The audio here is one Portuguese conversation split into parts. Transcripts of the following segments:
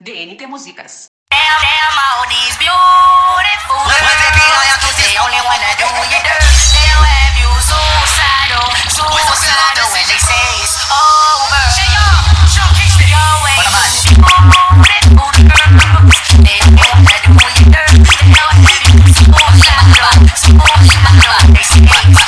DNT Músicas. Damn, all these beautiful girls. They only wanna do you dirt. They'll have you suicidal when they say it's over. You're way beautiful girls. They only wanna do you dirt. They'll have you suicidal when they say it's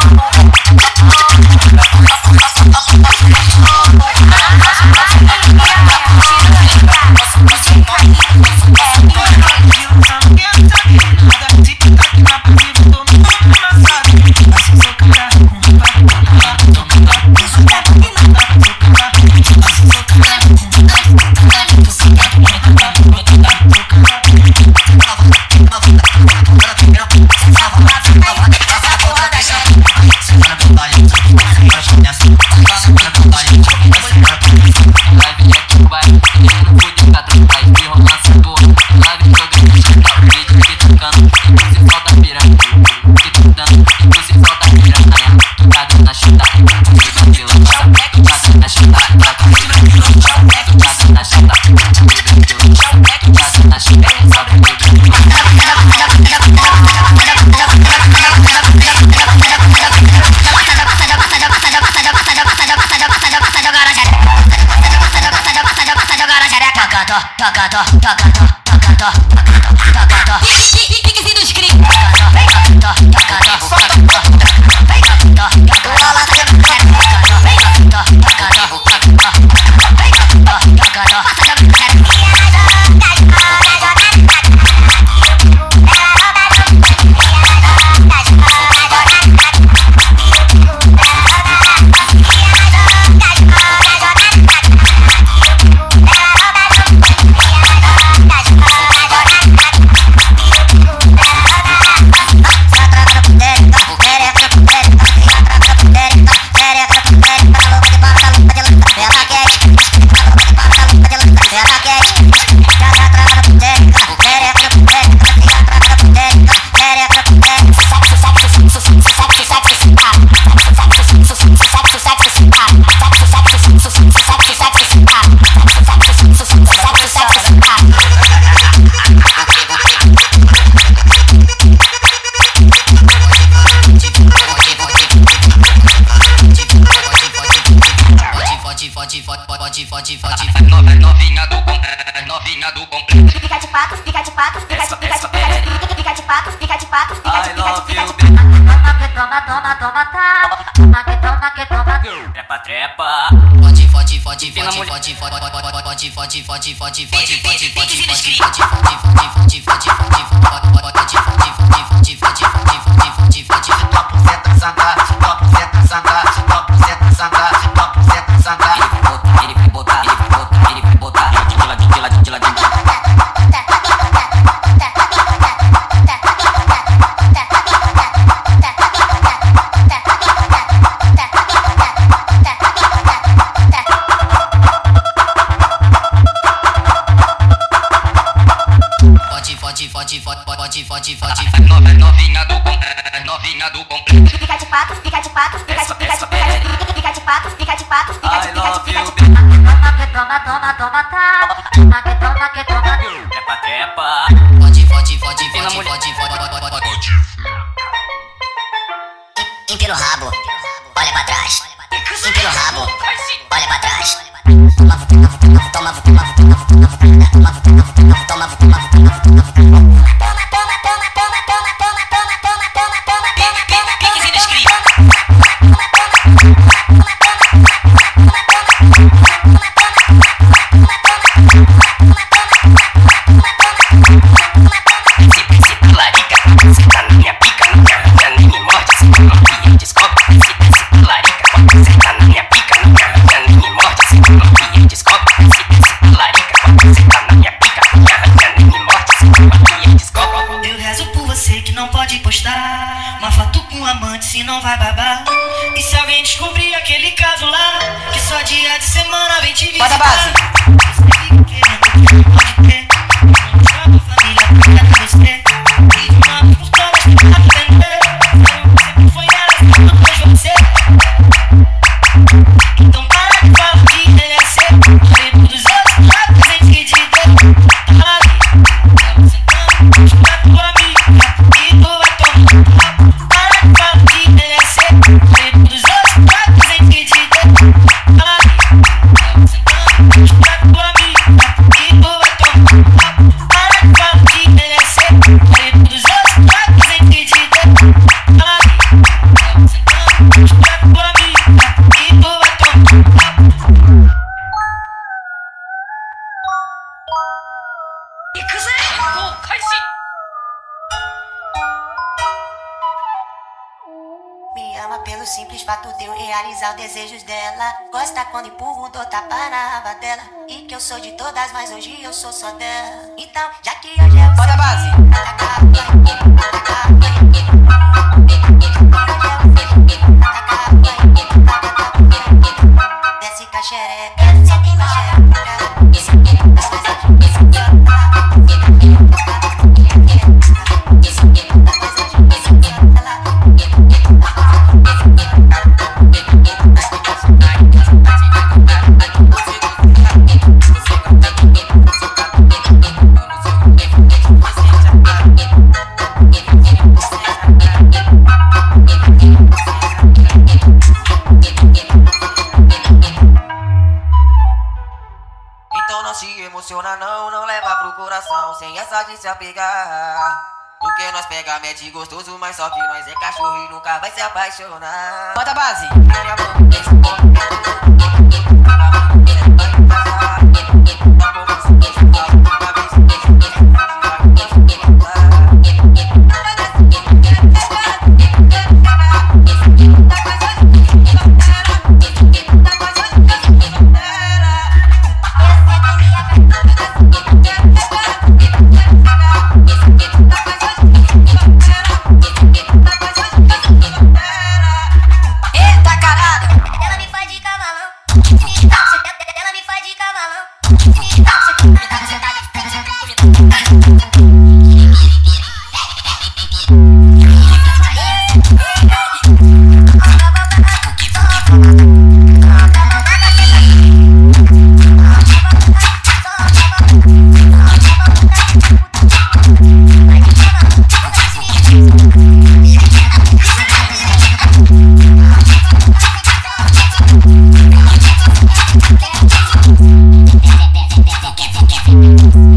novinha do complexo. Fica de patos, fica de patos, fica de patos, fica de patos, fica de patos. I love you, Toma, toma, toma, tá. Toma, que toma, que toma. trepa, trepa. Novinha do complexo. Fica de patos, fica de patos, fica de patos, fica de patos. I love you, Toma, toma, toma, tá. Toma, que toma, que toma. trepa, trepa. Empina o rabo, olha pra trás. Empina o rabo, olha pra trás. Uma foto com amante, se não vai babar. E se alguém descobrir aquele caso lá, que só dia de semana vem te visitar. Bota a base. Você fica querendo, pode ter. Não chama a família pra você. E de uma por todas pra aprender. Sempre foi ela, não foi você. Então para de falar que ele é seu. Medo dos outros, lá presente que te deu. Me ama pelo simples fato de eu realizar os desejos dela. Gosta quando empurro, dou tapa na aba dela. E que eu sou de todas, mas hoje eu sou só dela. Então, já que hoje é o Bota a base. Desce caxereca, desce caxereca. Então não se emociona não, não leva pro coração, sem essa de se apegar. Porque nós pega mete gostoso, mas só que nós é cachorro e nunca vai se apaixonar. Bota a base. Ela me faz de cavalão. Ela me faz de cavalão. Thank you.